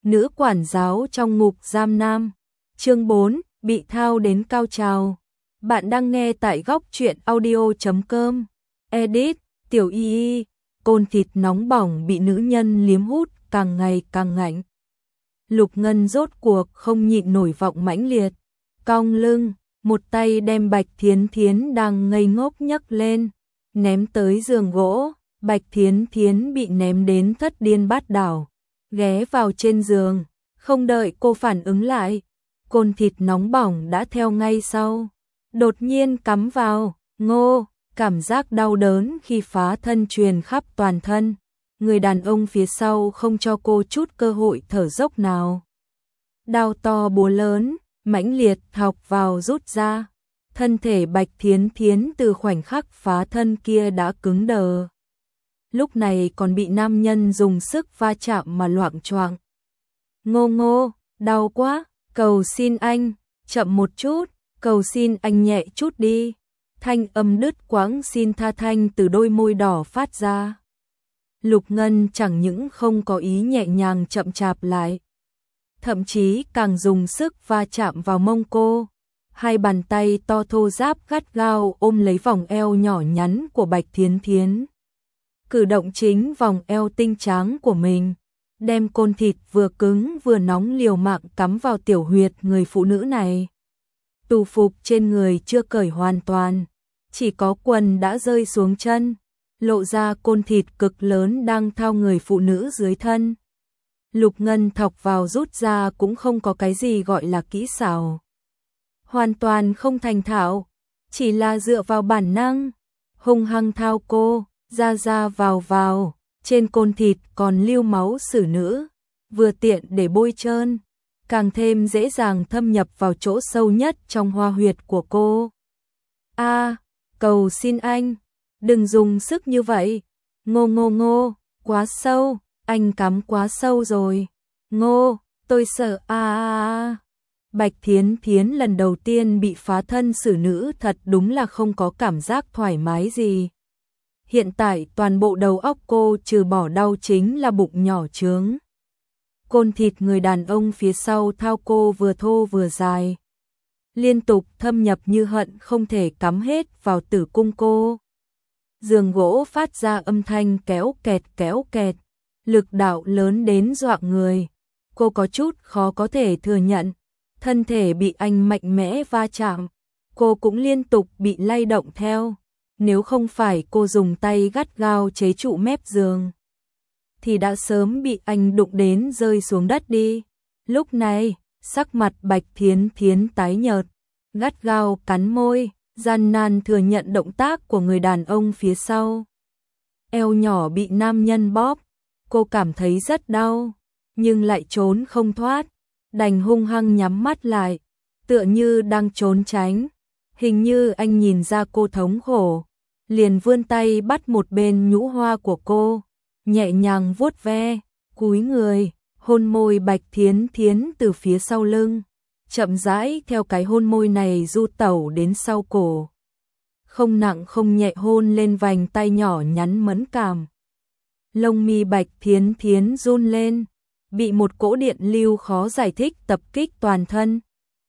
nữ quản giáo trong ngục giam nam. Chương 4, bị thao đến cao trào. Bạn đang nghe tại góc truyện audio.com. Edit, Tiểu Y. Côn thịt nóng bỏng bị nữ nhân liếm hút càng ngày càng ngạnh. Lục Ngân rốt cuộc không nhịn nổi vọng mãnh liệt, cong lưng, một tay đem Bạch Thiến Thiến đang ngây ngốc nhấc lên, ném tới giường gỗ. Bạch Thiến Thiến bị ném đến thất điên bát đảo, ghé vào trên giường, không đợi cô phản ứng lại, côn thịt nóng bỏng đã theo ngay sau, đột nhiên cắm vào. Ngô, cảm giác đau đớn khi phá thân truyền khắp toàn thân. Người đàn ông phía sau không cho cô chút cơ hội thở dốc nào. Đao to búa lớn, mãnh liệt thọc vào rút ra. Thân thể Bạch Thiến Thiến từ khoảnh khắc phá thân kia đã cứng đờ. Lúc này còn bị nam nhân dùng sức va chạm mà loạng choạng. Ngô Ngô, đau quá, cầu xin anh, chậm một chút, cầu xin anh nhẹ chút đi. Thanh âm đứt quãng xin tha thanh từ đôi môi đỏ phát ra. Lục Ngân chẳng những không có ý nhẹ nhàng chậm chạp lại, thậm chí càng dùng sức va chạm vào mông cô. Hai bàn tay to thô ráp gắt gao ôm lấy vòng eo nhỏ nhắn của Bạch Thiến Thiến. Cử động chính vòng eo tinh tráng của mình, đem côn thịt vừa cứng vừa nóng liều mạng cắm vào tiểu huyệt người phụ nữ này. Tù phục trên người chưa cởi hoàn toàn, chỉ có quần đã rơi xuống chân, lộ ra côn thịt cực lớn đang thao người phụ nữ dưới thân. Lục Ngân thọc vào rút ra cũng không có cái gì gọi là kỹ xảo, hoàn toàn không thành thạo, chỉ là dựa vào bản năng, hung hăng thao cô, ra vào, trên côn thịt còn lưu máu xử nữ, vừa tiện để bôi trơn, càng thêm dễ dàng thâm nhập vào chỗ sâu nhất trong hoa huyệt của cô. Cầu xin anh, đừng dùng sức như vậy. Ngô, quá sâu, anh cắm quá sâu rồi. Ngô, tôi sợ Bạch Thiến Thiến lần đầu tiên bị phá thân xử nữ thật đúng là không có cảm giác thoải mái gì. Hiện tại toàn bộ đầu óc cô trừ bỏ đau chính là bụng nhỏ trướng. Côn thịt người đàn ông phía sau thao cô vừa thô vừa dài, liên tục thâm nhập như hận không thể cắm hết vào tử cung cô. Giường gỗ phát ra âm thanh kéo kẹt, lực đạo lớn đến dọa người. Cô có chút khó có thể thừa nhận, thân thể bị anh mạnh mẽ va chạm, cô cũng liên tục bị lay động theo. Nếu không phải cô dùng tay gắt gao chế trụ mép giường, thì đã sớm bị anh đụng đến rơi xuống đất đi. Lúc này, sắc mặt Bạch Thiến Thiến tái nhợt, gắt gao cắn môi, gian nan thừa nhận động tác của người đàn ông phía sau. Eo nhỏ bị nam nhân bóp, cô cảm thấy rất đau, nhưng lại trốn không thoát, đành hung hăng nhắm mắt lại, tựa như đang trốn tránh. Hình như anh nhìn ra cô thống khổ, liền vươn tay bắt một bên nhũ hoa của cô, nhẹ nhàng vuốt ve, cúi người, hôn môi Bạch Thiến Thiến từ phía sau lưng, chậm rãi theo cái hôn môi này du tẩu đến sau cổ. Không nặng không nhẹ hôn lên vành tay nhỏ nhắn mẫn cảm. Lông mi Bạch Thiến Thiến run lên, bị một cỗ điện lưu khó giải thích tập kích toàn thân.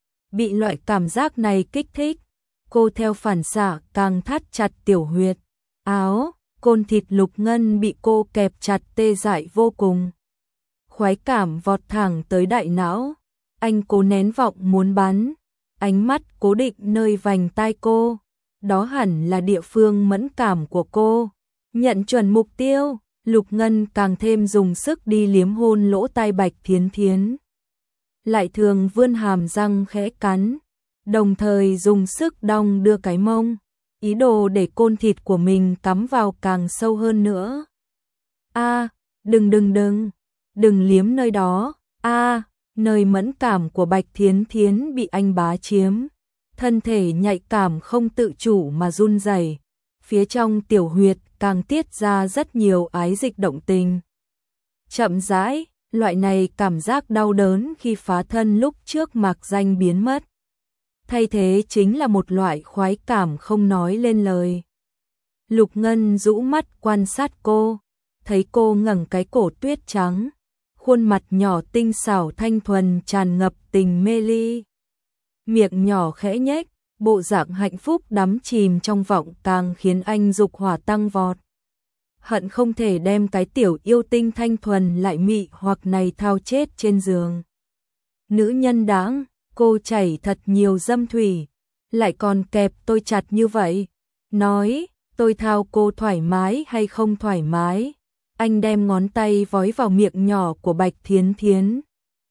Bị loại cảm giác này kích thích, cô theo phản xạ càng thắt chặt tiểu huyệt. Áo, côn thịt Lục Ngân bị cô kẹp chặt tê dại vô cùng. Khoái cảm vọt thẳng tới đại não, anh cố nén vọng muốn bắn, ánh mắt cố định nơi vành tai cô, đó hẳn là địa phương mẫn cảm của cô. Nhận chuẩn mục tiêu, Lục Ngân càng thêm dùng sức đi liếm hôn lỗ tai Bạch Thiến Thiến. Lại thường vươn hàm răng khẽ cắn, đồng thời dùng sức đong đưa cái mông, ý đồ để côn thịt của mình cắm vào càng sâu hơn nữa. Đừng liếm nơi đó. Nơi mẫn cảm của Bạch Thiến Thiến bị anh bá chiếm, thân thể nhạy cảm không tự chủ mà run rẩy, phía trong tiểu huyệt càng tiết ra rất nhiều ái dịch động tình. Chậm rãi, loại này cảm giác đau đớn khi phá thân lúc trước mạc danh biến mất, thay thế chính là một loại khoái cảm không nói lên lời. Lục Ngân rũ mắt quan sát cô, thấy cô ngẩng cái cổ tuyết trắng, khuôn mặt nhỏ tinh xảo thanh thuần tràn ngập tình mê ly. Miệng nhỏ khẽ nhếch, bộ dạng hạnh phúc đắm chìm trong vọng càng khiến anh dục hỏa tăng vọt. Hận không thể đem cái tiểu yêu tinh thanh thuần lại mị hoặc này thao chết trên giường. Nữ nhân đáng, cô chảy thật nhiều dâm thủy, lại còn kẹp tôi chặt như vậy. Nói, tôi thao cô thoải mái hay không thoải mái? Anh đem ngón tay vói vào miệng nhỏ của Bạch Thiến Thiến.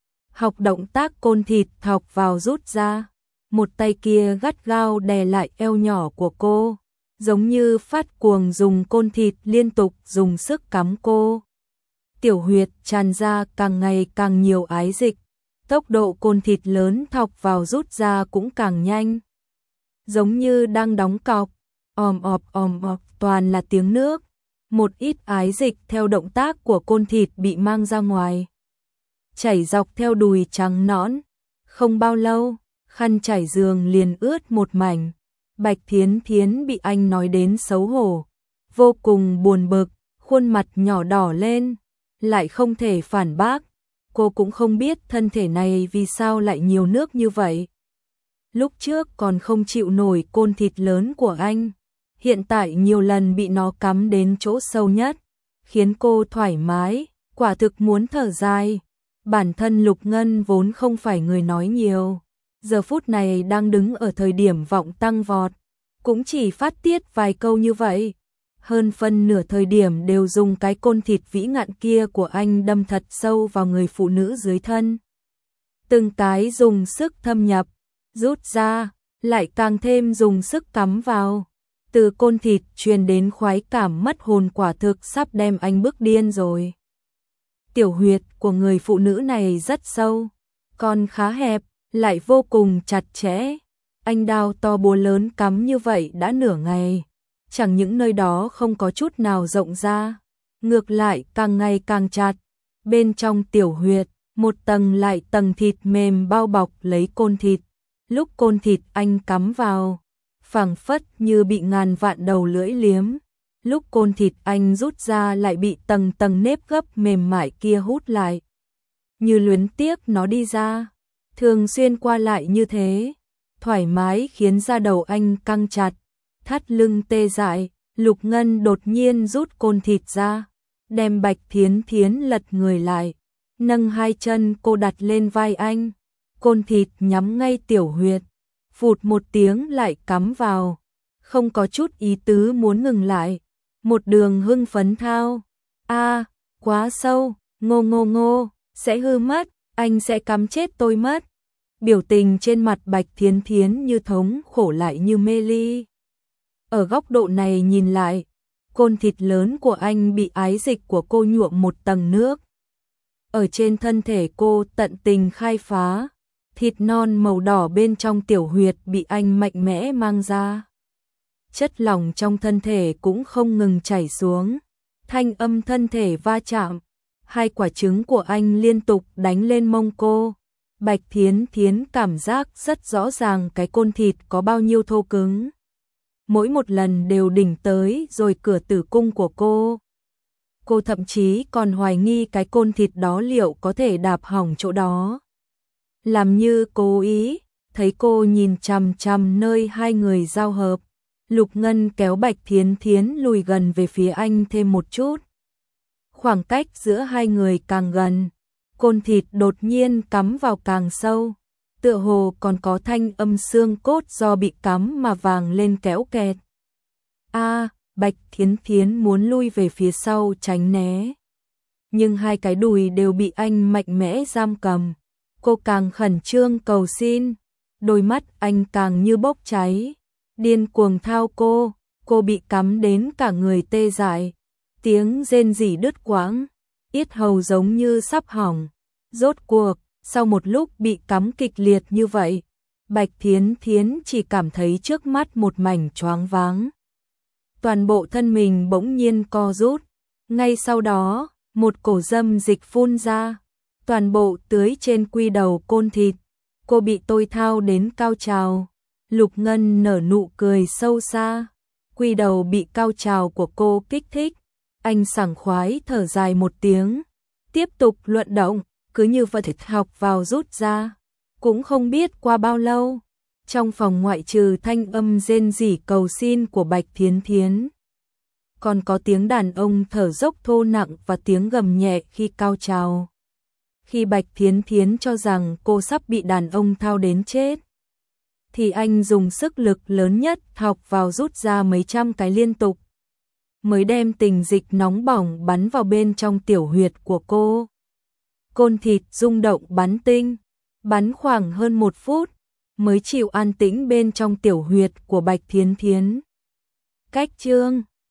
Học động tác côn thịt thọc vào rút ra. Một tay kia gắt gao đè lại eo nhỏ của cô, giống như phát cuồng dùng côn thịt liên tục dùng sức cắm cô. Tiểu huyệt tràn ra càng ngày càng nhiều ái dịch, tốc độ côn thịt lớn thọc vào rút ra cũng càng nhanh. Giống như đang đóng cọc, ồm ọp toàn là tiếng nước, một ít ái dịch theo động tác của côn thịt bị mang ra ngoài. Chảy dọc theo đùi trắng nõn, không bao lâu, khăn trải giường liền ướt một mảnh. Bạch Thiến Thiến bị anh nói đến xấu hổ, vô cùng buồn bực, khuôn mặt nhỏ đỏ lên, lại không thể phản bác. Cô cũng không biết thân thể này vì sao lại nhiều nước như vậy. Lúc trước còn không chịu nổi côn thịt lớn của anh, hiện tại nhiều lần bị nó cắm đến chỗ sâu nhất, khiến cô thoải mái, quả thực muốn thở dài. Bản thân Lục Ngân vốn không phải người nói nhiều, giờ phút này đang đứng ở thời điểm vọng tăng vọt, cũng chỉ phát tiết vài câu như vậy. Hơn phân nửa thời điểm đều dùng cái côn thịt vĩ ngạn kia của anh đâm thật sâu vào người phụ nữ dưới thân. Từng cái dùng sức thâm nhập, rút ra, lại càng thêm dùng sức cắm vào. Từ côn thịt truyền đến khoái cảm mất hồn quả thực sắp đem anh bức điên rồi. Tiểu huyệt của người phụ nữ này rất sâu, còn khá hẹp, lại vô cùng chặt chẽ. Anh đao to búa lớn cắm như vậy đã nửa ngày, chẳng những nơi đó không có chút nào rộng ra, ngược lại càng ngày càng chặt. Bên trong tiểu huyệt, một tầng lại tầng thịt mềm bao bọc lấy côn thịt. Lúc côn thịt anh cắm vào, phảng phất như bị ngàn vạn đầu lưỡi liếm. Lúc côn thịt anh rút ra lại bị tầng tầng nếp gấp mềm mại kia hút lại. Như luyến tiếc nó đi ra, thường xuyên qua lại như thế, thoải mái khiến da đầu anh căng chặt, thắt lưng tê dại. Lục Ngân đột nhiên rút côn thịt ra, đem Bạch Thiến Thiến lật người lại, nâng hai chân cô đặt lên vai anh, côn thịt nhắm ngay tiểu huyệt, phụt một tiếng lại cắm vào, không có chút ý tứ muốn ngừng lại, một đường hưng phấn thao. A, quá sâu, ngô ngô ngô, sẽ hư mất, anh sẽ cắm chết tôi mất. Biểu tình trên mặt Bạch Thiến Thiến như thống khổ lại như mê ly. Ở góc độ này nhìn lại, côn thịt lớn của anh bị ái dịch của cô nhuộm một tầng nước. Ở trên thân thể cô tận tình khai phá, thịt non màu đỏ bên trong tiểu huyệt bị anh mạnh mẽ mang ra. Chất lỏng trong thân thể cũng không ngừng chảy xuống, thanh âm thân thể va chạm, hai quả trứng của anh liên tục đánh lên mông cô. Bạch Thiến Thiến cảm giác rất rõ ràng cái côn thịt có bao nhiêu thô cứng. Mỗi một lần đều đỉnh tới rồi cửa tử cung của cô. Cô thậm chí còn hoài nghi cái côn thịt đó liệu có thể đạp hỏng chỗ đó. Làm như cố ý, thấy cô nhìn chằm chằm nơi hai người giao hợp. Lục Ngân kéo Bạch Thiến Thiến lùi gần về phía anh thêm một chút. Khoảng cách giữa hai người càng gần, côn thịt đột nhiên cắm vào càng sâu, tựa hồ còn có thanh âm xương cốt do bị cắm mà vàng lên kéo kẹt. A, Bạch Thiến Thiến muốn lui về phía sau tránh né, nhưng hai cái đùi đều bị anh mạnh mẽ giam cầm. Cô càng khẩn trương cầu xin, đôi mắt anh càng như bốc cháy, điên cuồng thao cô bị cắm đến cả người tê dại, tiếng rên rỉ đứt quãng, yết hầu giống như sắp hỏng. Rốt cuộc, sau một lúc bị cắm kịch liệt như vậy, Bạch Thiến Thiến chỉ cảm thấy trước mắt một mảnh choáng váng. Toàn bộ thân mình bỗng nhiên co rút, ngay sau đó, một cổ dâm dịch phun ra, toàn bộ tưới trên quy đầu côn thịt. Cô bị tôi thao đến cao trào. Lục Ngân nở nụ cười sâu xa, quy đầu bị cao trào của cô kích thích, anh sảng khoái thở dài một tiếng, tiếp tục luận động, cứ như vậy học vào rút ra. Cũng không biết qua bao lâu, trong phòng ngoại trừ thanh âm rên rỉ cầu xin của Bạch Thiến Thiến, còn có tiếng đàn ông thở dốc thô nặng và tiếng gầm nhẹ khi cao trào. Khi Bạch Thiến Thiến cho rằng cô sắp bị đàn ông thao đến chết, thì anh dùng sức lực lớn nhất học vào rút ra mấy trăm cái liên tục, mới đem tình dịch nóng bỏng bắn vào bên trong tiểu huyệt của cô. Côn thịt rung động bắn tinh, bắn khoảng hơn 1 phút, mới chịu an tĩnh bên trong tiểu huyệt của Bạch Thiến Thiến. Cách chương